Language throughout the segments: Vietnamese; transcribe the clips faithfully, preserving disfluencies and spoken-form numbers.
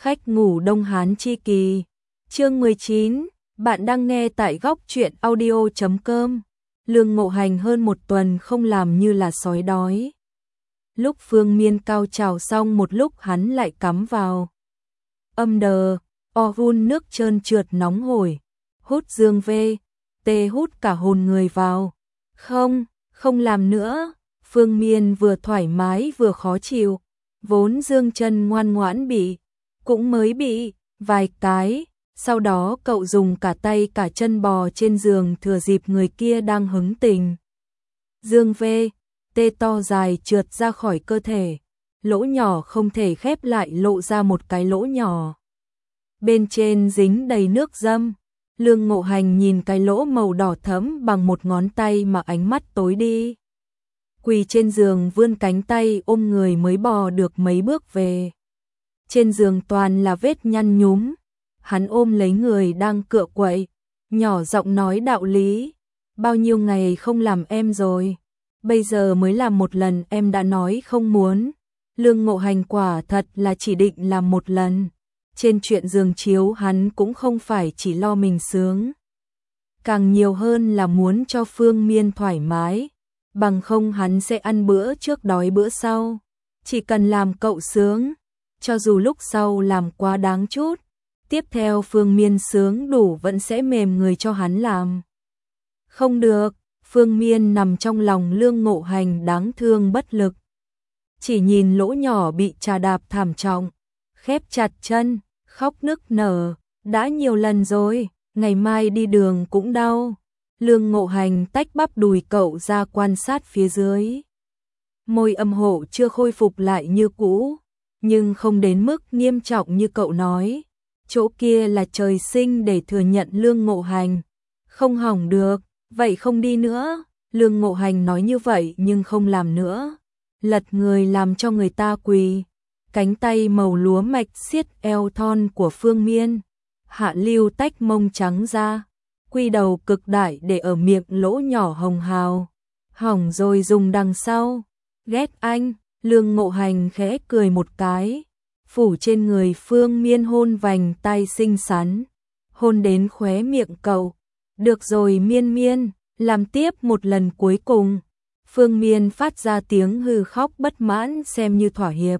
Khách ngủ Đông Hán chi kỳ. Chương mười chín, bạn đang nghe tại góc truyện audio chấm com. Lương Ngộ Hành hơn một tuần không làm như là sói đói. Lúc Phương Miên cao trào xong một lúc hắn lại cắm vào. Âm đờ, o hun nước trơn trượt nóng hổi. Hút dương vê, tê hút cả hồn người vào. Không, không làm nữa. Phương Miên vừa thoải mái vừa khó chịu. Vốn dương chân ngoan ngoãn bị, cũng mới bị vài cái. Sau đó cậu dùng cả tay cả chân bò trên giường thừa dịp người kia đang hứng tình. Dương vê, tê to dài trượt ra khỏi cơ thể. Lỗ nhỏ không thể khép lại lộ ra một cái lỗ nhỏ. Bên trên dính đầy nước dâm. Lương Ngộ Hành nhìn cái lỗ màu đỏ thẫm bằng một ngón tay mà ánh mắt tối đi. Quỳ trên giường vươn cánh tay ôm người mới bò được mấy bước về. Trên giường toàn là vết nhăn nhúm. Hắn ôm lấy người đang cựa quậy, nhỏ giọng nói đạo lý. Bao nhiêu ngày không làm em rồi, bây giờ mới làm một lần em đã nói không muốn. Lương Ngộ Hành quả thật là chỉ định làm một lần. Trên chuyện giường chiếu hắn cũng không phải chỉ lo mình sướng. Càng nhiều hơn là muốn cho Phương Miên thoải mái. Bằng không hắn sẽ ăn bữa trước đói bữa sau. Chỉ cần làm cậu sướng, cho dù lúc sau làm quá đáng chút, tiếp theo Phương Miên sướng đủ vẫn sẽ mềm người cho hắn làm. Không được, Phương Miên nằm trong lòng Lương Ngộ Hành đáng thương bất lực. Chỉ nhìn lỗ nhỏ bị trà đạp thảm trọng, khép chặt chân, khóc nức nở, đã nhiều lần rồi, ngày mai đi đường cũng đau. Lương Ngộ Hành tách bắp đùi cậu ra quan sát phía dưới. Môi âm hộ chưa khôi phục lại như cũ, nhưng không đến mức nghiêm trọng như cậu nói. Chỗ kia là trời sinh để thừa nhận Lương Ngộ Hành. Không hỏng được, vậy không đi nữa. Lương Ngộ Hành nói như vậy nhưng không làm nữa. Lật người làm cho người ta quỳ. Cánh tay màu lúa mạch siết eo thon của Phương Miên. Hạ lưu tách mông trắng ra. Quy đầu cực đại để ở miệng lỗ nhỏ hồng hào. Hỏng rồi dùng đằng sau. Ghét anh. Lương Ngộ Hành khẽ cười một cái. Phủ trên người Phương Miên hôn vành tay xinh xắn. Hôn đến khóe miệng cậu. Được rồi Miên Miên, làm tiếp một lần cuối cùng. Phương Miên phát ra tiếng hừ khóc bất mãn xem như thỏa hiệp.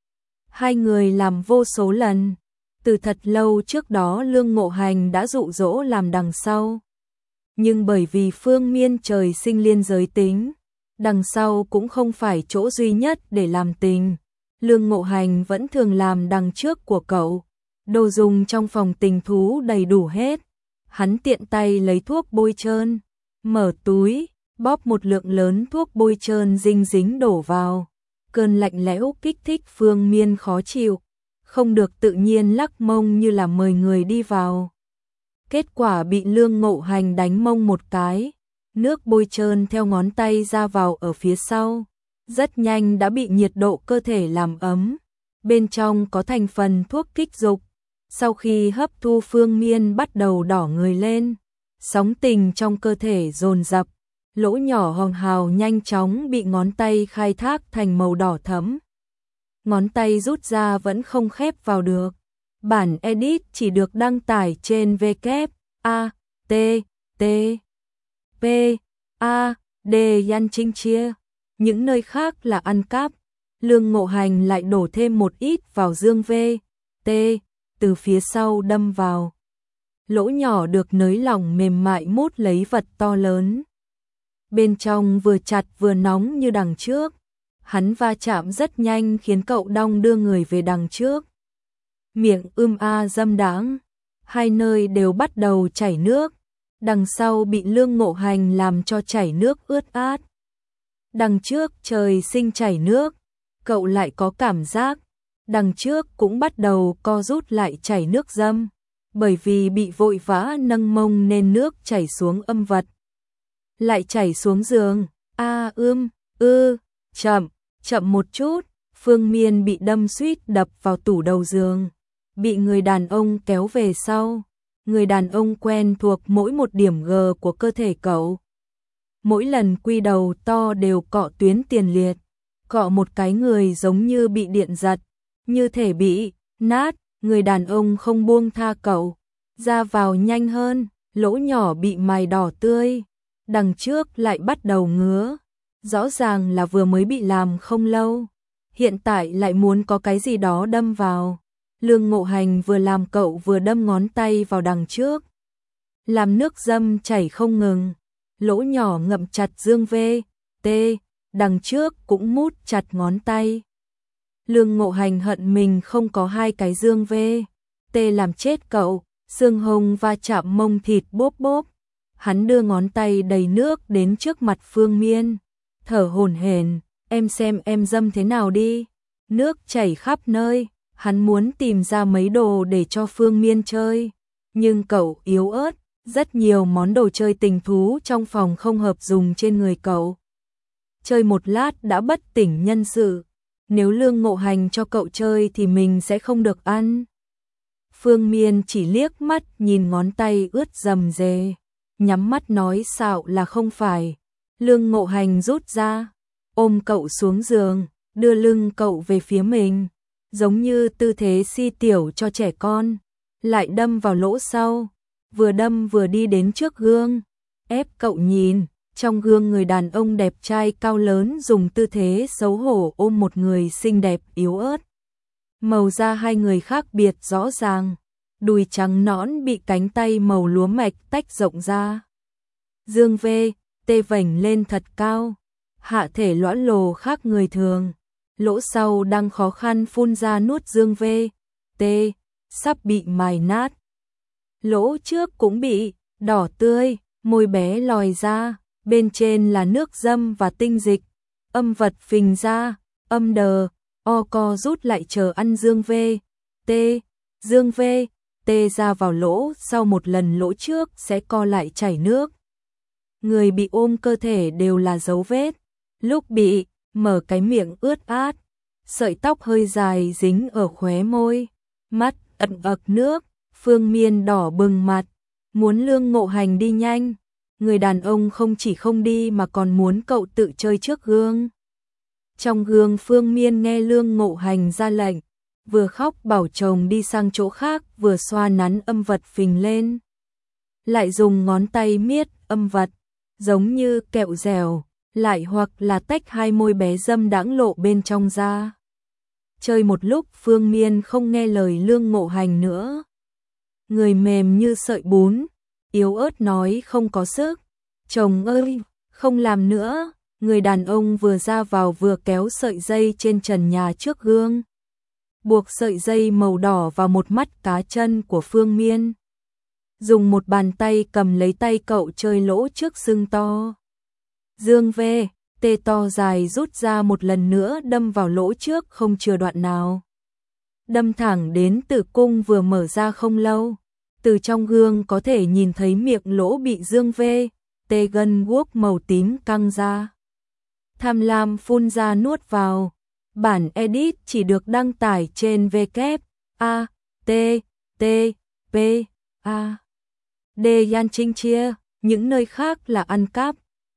Hai người làm vô số lần. Từ thật lâu trước đó Lương Ngộ Hành đã dụ dỗ làm đằng sau. Nhưng bởi vì Phương Miên trời sinh liên giới tính, đằng sau cũng không phải chỗ duy nhất để làm tình. Lương Ngộ Hành vẫn thường làm đằng trước của cậu. Đồ dùng trong phòng tình thú đầy đủ hết. Hắn tiện tay lấy thuốc bôi trơn, mở túi, bóp một lượng lớn thuốc bôi trơn dinh dính đổ vào. Cơn lạnh lẽo kích thích Phương Miên khó chịu, không được tự nhiên lắc mông như là mời người đi vào. Kết quả bị Lương Ngộ Hành đánh mông một cái, nước bôi trơn theo ngón tay ra vào ở phía sau. Rất nhanh đã bị nhiệt độ cơ thể làm ấm. Bên trong có thành phần thuốc kích dục. Sau khi hấp thu Phương Miên bắt đầu đỏ người lên. Sóng tình trong cơ thể dồn dập. Lỗ nhỏ hồng hào nhanh chóng bị ngón tay khai thác thành màu đỏ thẫm. Ngón tay rút ra vẫn không khép vào được. Bản edit chỉ được đăng tải trên W A T T P A D Yan Trinh Chia. Những nơi khác là ăn cắp. Lương Ngộ Hành lại đổ thêm một ít vào dương V, T, từ phía sau đâm vào. Lỗ nhỏ được nới lỏng mềm mại mút lấy vật to lớn. Bên trong vừa chặt vừa nóng như đằng trước. Hắn va chạm rất nhanh khiến cậu đong đưa người về đằng trước. Miệng ưm a dâm đáng. Hai nơi đều bắt đầu chảy nước. Đằng sau bị Lương Ngộ Hành làm cho chảy nước ướt át. Đằng trước trời sinh chảy nước, cậu lại có cảm giác, đằng trước cũng bắt đầu co rút lại chảy nước dâm, bởi vì bị vội vã nâng mông nên nước chảy xuống âm vật. Lại chảy xuống giường, a à, ưm, ư, chậm, chậm một chút, Phương Miên bị đâm suýt đập vào tủ đầu giường, bị người đàn ông kéo về sau, người đàn ông quen thuộc mỗi một điểm G của cơ thể cậu. Mỗi lần quy đầu to đều cọ tuyến tiền liệt, cọ một cái người giống như bị điện giật, như thể bị nát, người đàn ông không buông tha cậu, ra vào nhanh hơn, lỗ nhỏ bị mài đỏ tươi, đằng trước lại bắt đầu ngứa, rõ ràng là vừa mới bị làm không lâu, hiện tại lại muốn có cái gì đó đâm vào. Lương Ngộ Hành vừa làm cậu vừa đâm ngón tay vào đằng trước, làm nước dâm chảy không ngừng, lỗ nhỏ ngậm chặt dương vê, tê, đằng trước cũng mút chặt ngón tay. Lương Ngộ Hành hận mình không có hai cái dương vê, tê làm chết cậu, xương hông va chạm mông thịt bốp bốp. Hắn đưa ngón tay đầy nước đến trước mặt Phương Miên, thở hổn hển, em xem em dâm thế nào đi. Nước chảy khắp nơi, hắn muốn tìm ra mấy đồ để cho Phương Miên chơi, nhưng cậu yếu ớt, rất nhiều món đồ chơi tình thú trong phòng không hợp dùng trên người cậu. Chơi một lát đã bất tỉnh nhân sự, nếu Lương Ngộ Hành cho cậu chơi thì mình sẽ không được ăn. Phương Miên chỉ liếc mắt nhìn ngón tay ướt rầm rề, nhắm mắt nói xạo là không phải. Lương Ngộ Hành rút ra, ôm cậu xuống giường, đưa lưng cậu về phía mình, giống như tư thế si tiểu cho trẻ con, lại đâm vào lỗ sau, vừa đâm vừa đi đến trước gương, ép cậu nhìn, trong gương người đàn ông đẹp trai cao lớn dùng tư thế xấu hổ ôm một người xinh đẹp yếu ớt. Màu da hai người khác biệt rõ ràng, đùi trắng nõn bị cánh tay màu lúa mạch tách rộng ra. Dương vê, tê vảnh lên thật cao, hạ thể lõa lồ khác người thường, lỗ sau đang khó khăn phun ra nuốt dương vê, tê, sắp bị mài nát. Lỗ trước cũng bị, đỏ tươi, môi bé lòi ra, bên trên là nước dâm và tinh dịch, âm vật phình ra, âm đờ, o co rút lại chờ ăn dương vê, tê, dương vê, tê ra vào lỗ sau một lần lỗ trước sẽ co lại chảy nước. Người bị ôm cơ thể đều là dấu vết, lúc bị, mở cái miệng ướt át, sợi tóc hơi dài dính ở khóe môi, mắt ẩn ực nước, Phương Miên đỏ bừng mặt, muốn Lương Ngộ Hành đi nhanh. Người đàn ông không chỉ không đi mà còn muốn cậu tự chơi trước gương. Trong gương Phương Miên nghe Lương Ngộ Hành ra lệnh, vừa khóc bảo chồng đi sang chỗ khác vừa xoa nắn âm vật phình lên. Lại dùng ngón tay miết âm vật, giống như kẹo dẻo, lại hoặc là tách hai môi bé dâm đãng lộ bên trong ra. Chơi một lúc Phương Miên không nghe lời Lương Ngộ Hành nữa. Người mềm như sợi bún, yếu ớt nói không có sức. Chồng ơi, không làm nữa. Người đàn ông vừa ra vào vừa kéo sợi dây trên trần nhà trước gương, buộc sợi dây màu đỏ vào một mắt cá chân của Phương Miên. Dùng một bàn tay cầm lấy tay cậu chơi lỗ trước sưng to. Dương vê, tê to dài rút ra một lần nữa đâm vào lỗ trước không chừa đoạn nào. Đâm thẳng đến tử cung vừa mở ra không lâu. Từ trong gương có thể nhìn thấy miệng lỗ bị dương vê, tê gân guốc màu tím căng ra. Tham lam phun ra nuốt vào. Bản edit chỉ được đăng tải trên W A T T P A D Yan Trinh chia, những nơi khác là ăn cắp.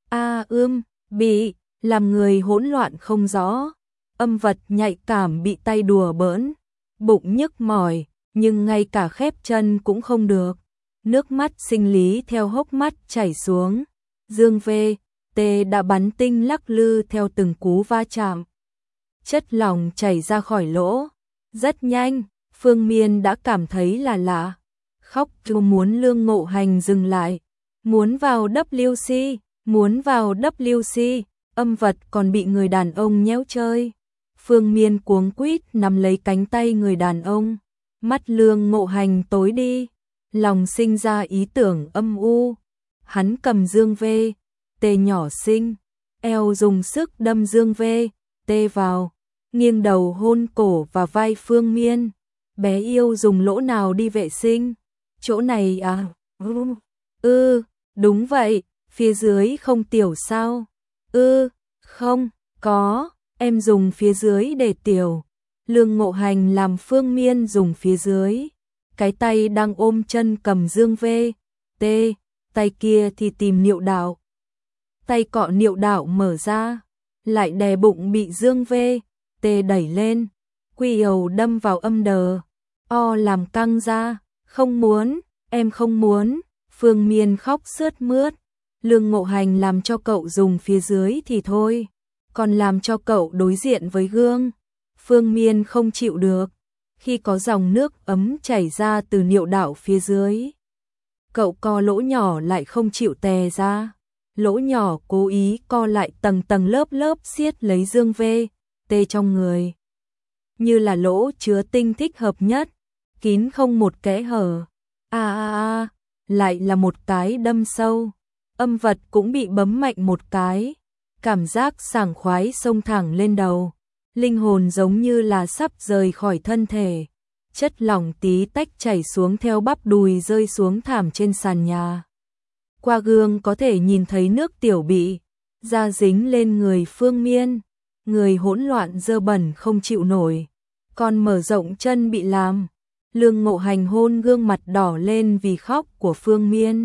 A ưm, bị, làm người hỗn loạn không rõ. Âm vật nhạy cảm bị tay đùa bỡn, bụng nhức mỏi, nhưng ngay cả khép chân cũng không được. Nước mắt sinh lý theo hốc mắt chảy xuống. Dương vê, tê đã bắn tinh lắc lư theo từng cú va chạm. Chất lỏng chảy ra khỏi lỗ. Rất nhanh, Phương Miên đã cảm thấy là lạ. Khóc chú muốn Lương Ngộ Hành dừng lại. Muốn vào W C, muốn vào W C, âm vật còn bị người đàn ông nhéo chơi. Phương Miên cuống quýt nắm lấy cánh tay người đàn ông. Mắt Lương Ngộ Hành tối đi, lòng sinh ra ý tưởng âm u. Hắn cầm dương vê, tê nhỏ xinh, eo dùng sức đâm dương vê, tê vào, nghiêng đầu hôn cổ và vai Phương Miên. Bé yêu dùng lỗ nào đi vệ sinh? Chỗ này à? Ư, ừ, đúng vậy, phía dưới không tiểu sao? Ư, ừ, không, có, em dùng phía dưới để tiểu. Lương Ngộ Hành làm Phương Miên dùng phía dưới. Cái tay đang ôm chân cầm dương vê, tê, tay kia thì tìm niệu đạo. Tay cọ niệu đạo mở ra, lại đè bụng bị dương vê, tê đẩy lên. Quy ầu đâm vào âm đờ, o làm căng ra, không muốn, em không muốn, Phương Miên khóc sướt mướt, Lương Ngộ Hành làm cho cậu dùng phía dưới thì thôi, còn làm cho cậu đối diện với gương. Phương Miên không chịu được, khi có dòng nước ấm chảy ra từ niệu đạo phía dưới. Cậu co lỗ nhỏ lại không chịu tè ra, lỗ nhỏ cố ý co lại tầng tầng lớp lớp siết lấy dương vê, tê trong người. Như là lỗ chứa tinh thích hợp nhất, kín không một kẽ hở. A a a, lại là một cái đâm sâu, âm vật cũng bị bấm mạnh một cái, cảm giác sảng khoái xông thẳng lên đầu, linh hồn giống như là sắp rời khỏi thân thể, chất lỏng tí tách chảy xuống theo bắp đùi rơi xuống thảm trên sàn nhà. Qua gương có thể nhìn thấy nước tiểu bị da dính lên người Phương Miên, người hỗn loạn dơ bẩn không chịu nổi, còn mở rộng chân bị làm. Lương Ngộ Hành hôn gương mặt đỏ lên vì khóc của Phương Miên.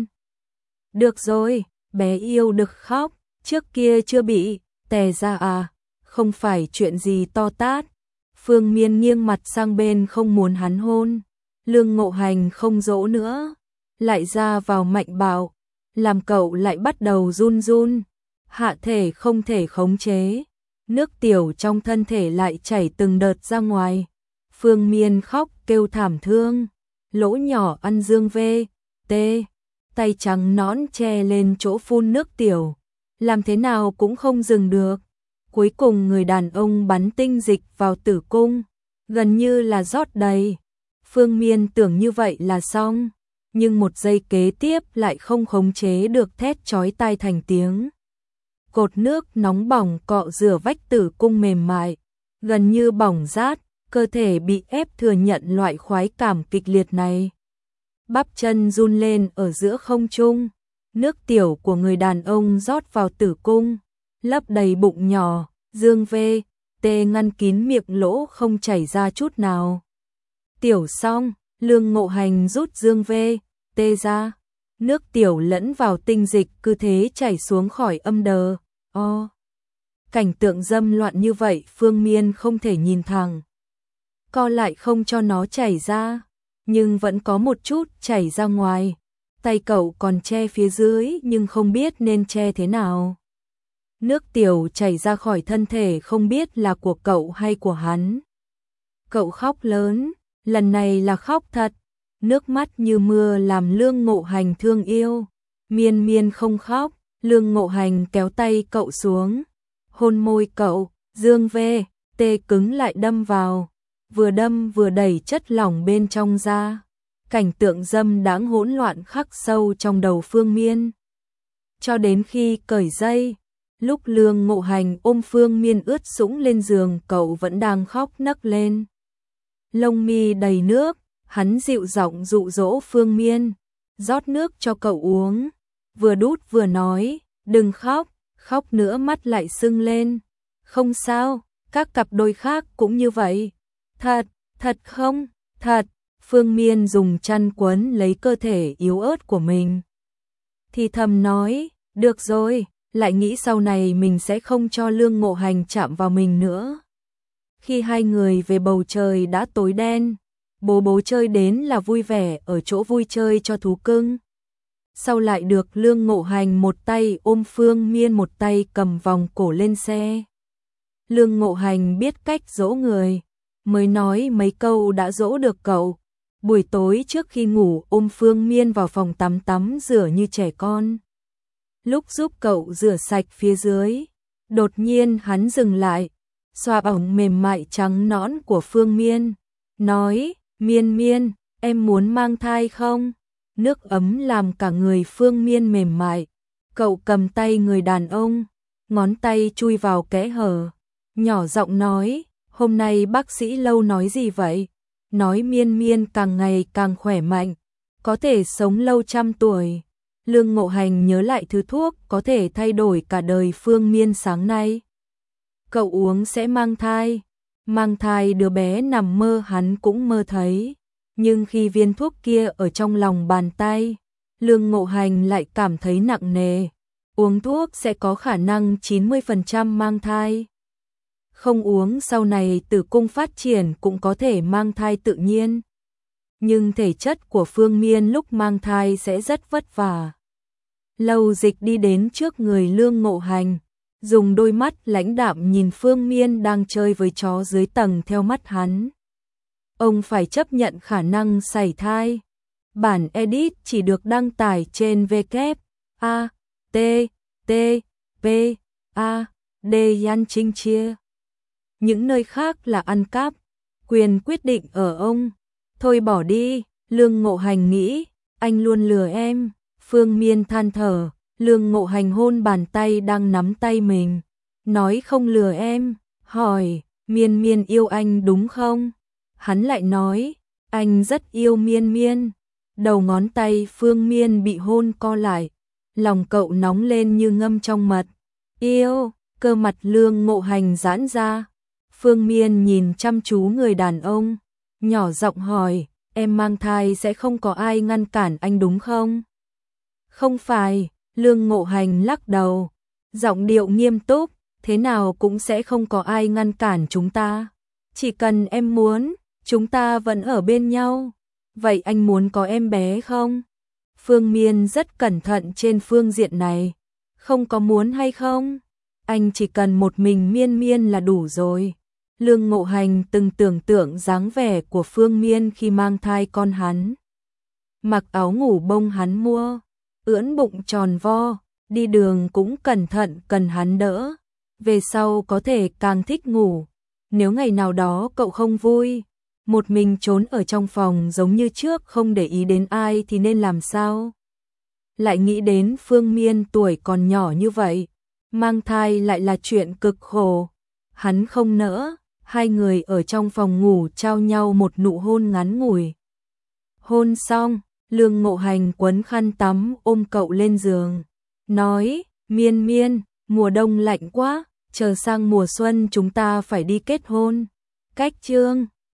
Được rồi, bé yêu được khóc, trước kia chưa bị tè ra à, không phải chuyện gì to tát. Phương Miên nghiêng mặt sang bên không muốn hắn hôn. Lương Ngộ Hành không dỗ nữa, lại ra vào mạnh bạo, làm cậu lại bắt đầu run run, hạ thể không thể khống chế, nước tiểu trong thân thể lại chảy từng đợt ra ngoài. Phương Miên khóc kêu thảm thương, lỗ nhỏ ăn dương vê, tê, tay trắng nõn che lên chỗ phun nước tiểu, làm thế nào cũng không dừng được. Cuối cùng người đàn ông bắn tinh dịch vào tử cung, gần như là rót đầy. Phương Miên tưởng như vậy là xong, nhưng một giây kế tiếp lại không khống chế được thét chói tai thành tiếng. Cột nước nóng bỏng cọ rửa vách tử cung mềm mại, gần như bỏng rát, cơ thể bị ép thừa nhận loại khoái cảm kịch liệt này. Bắp chân run lên ở giữa không trung, nước tiểu của người đàn ông rót vào tử cung, lấp đầy bụng nhỏ, dương vê, tê ngăn kín miệng lỗ không chảy ra chút nào. Tiểu xong, Lương Ngộ Hành rút dương vê, tê ra, nước tiểu lẫn vào tinh dịch cứ thế chảy xuống khỏi âm đờ. O. Cảnh tượng dâm loạn như vậy Phương Miên không thể nhìn thẳng. Co lại không cho nó chảy ra, nhưng vẫn có một chút chảy ra ngoài. Tay cậu còn che phía dưới nhưng không biết nên che thế nào. Nước tiểu chảy ra khỏi thân thể không biết là của cậu hay của hắn. Cậu khóc lớn, lần này là khóc thật, nước mắt như mưa làm Lương Ngộ Hành thương yêu. Miên Miên không khóc, Lương Ngộ Hành kéo tay cậu xuống, hôn môi cậu, dương vê, tê cứng lại đâm vào, vừa đâm vừa đẩy chất lỏng bên trong ra. Cảnh tượng dâm đãng hỗn loạn khắc sâu trong đầu Phương Miên. Cho đến khi cởi dây, lúc Lương Ngộ Hành ôm Phương Miên ướt sũng lên giường cậu vẫn đang khóc nấc lên. Lông mi đầy nước, hắn dịu giọng dụ dỗ Phương Miên, rót nước cho cậu uống, vừa đút vừa nói, đừng khóc, khóc nữa mắt lại sưng lên. Không sao, các cặp đôi khác cũng như vậy. Thật, thật không, thật. Phương Miên dùng chăn quấn lấy cơ thể yếu ớt của mình. Thì thầm nói, được rồi, lại nghĩ sau này mình sẽ không cho Lương Ngộ Hành chạm vào mình nữa. Khi hai người về bầu trời đã tối đen, bố bố chơi đến là vui vẻ ở chỗ vui chơi cho thú cưng. Sau lại được Lương Ngộ Hành một tay ôm Phương Miên một tay cầm vòng cổ lên xe. Lương Ngộ Hành biết cách dỗ người, mới nói mấy câu đã dỗ được cậu. Buổi tối trước khi ngủ ôm Phương Miên vào phòng tắm tắm rửa như trẻ con. Lúc giúp cậu rửa sạch phía dưới, đột nhiên hắn dừng lại, xoa bỏng mềm mại trắng nõn của Phương Miên, nói, Miên Miên, em muốn mang thai không? Nước ấm làm cả người Phương Miên mềm mại, cậu cầm tay người đàn ông, ngón tay chui vào kẽ hở, nhỏ giọng nói, hôm nay bác sĩ Lâu nói gì vậy? Nói Miên Miên càng ngày càng khỏe mạnh, có thể sống lâu trăm tuổi. Lương Ngộ Hành nhớ lại thứ thuốc có thể thay đổi cả đời Phương Miên sáng nay. Cậu uống sẽ mang thai, mang thai đứa bé nằm mơ hắn cũng mơ thấy. Nhưng khi viên thuốc kia ở trong lòng bàn tay, Lương Ngộ Hành lại cảm thấy nặng nề. Uống thuốc sẽ có khả năng chín mươi phần trăm mang thai. Không uống sau này tử cung phát triển cũng có thể mang thai tự nhiên. nhưng thể chất của Phương Miên lúc mang thai sẽ rất vất vả. Lâu Dịch đi đến trước người Lương Ngộ Hành, dùng đôi mắt lãnh đạm nhìn Phương Miên đang chơi với chó dưới tầng theo mắt hắn. Ông phải chấp nhận khả năng sảy thai. Bản edit chỉ được đăng tải trên W A T T P A D Yan Trinh Chia. Những nơi khác là ăn cắp, quyền quyết định ở ông. Thôi bỏ đi, Lương Ngộ Hành nghĩ, anh luôn lừa em. Phương Miên than thở, Lương Ngộ Hành hôn bàn tay đang nắm tay mình, nói không lừa em, hỏi, Miên Miên yêu anh đúng không? Hắn lại nói, anh rất yêu Miên Miên. Đầu ngón tay Phương Miên bị hôn co lại, lòng cậu nóng lên như ngâm trong mật. Yêu, cơ mặt Lương Ngộ Hành giãn ra. Phương Miên nhìn chăm chú người đàn ông, nhỏ giọng hỏi, em mang thai sẽ không có ai ngăn cản anh đúng không? Không phải, Lương Ngộ Hành lắc đầu, giọng điệu nghiêm túc, thế nào cũng sẽ không có ai ngăn cản chúng ta. Chỉ cần em muốn, chúng ta vẫn ở bên nhau. Vậy anh muốn có em bé không? Phương Miên rất cẩn thận trên phương diện này. Không có muốn hay không? Anh chỉ cần một mình Miên Miên là đủ rồi. Lương Ngộ Hành từng tưởng tượng dáng vẻ của Phương Miên khi mang thai con hắn. Mặc áo ngủ bông hắn mua, ưỡn bụng tròn vo, đi đường cũng cẩn thận cần hắn đỡ. Về sau có thể càng thích ngủ. Nếu ngày nào đó cậu không vui, một mình trốn ở trong phòng giống như trước không để ý đến ai thì nên làm sao? Lại nghĩ đến Phương Miên tuổi còn nhỏ như vậy, mang thai lại là chuyện cực khổ. Hắn không nỡ, hai người ở trong phòng ngủ trao nhau một nụ hôn ngắn ngủi. Hôn xong, Lương Ngộ Hành quấn khăn tắm ôm cậu lên giường, nói, Miên Miên, mùa đông lạnh quá, chờ sang mùa xuân chúng ta phải đi kết hôn. Cách chương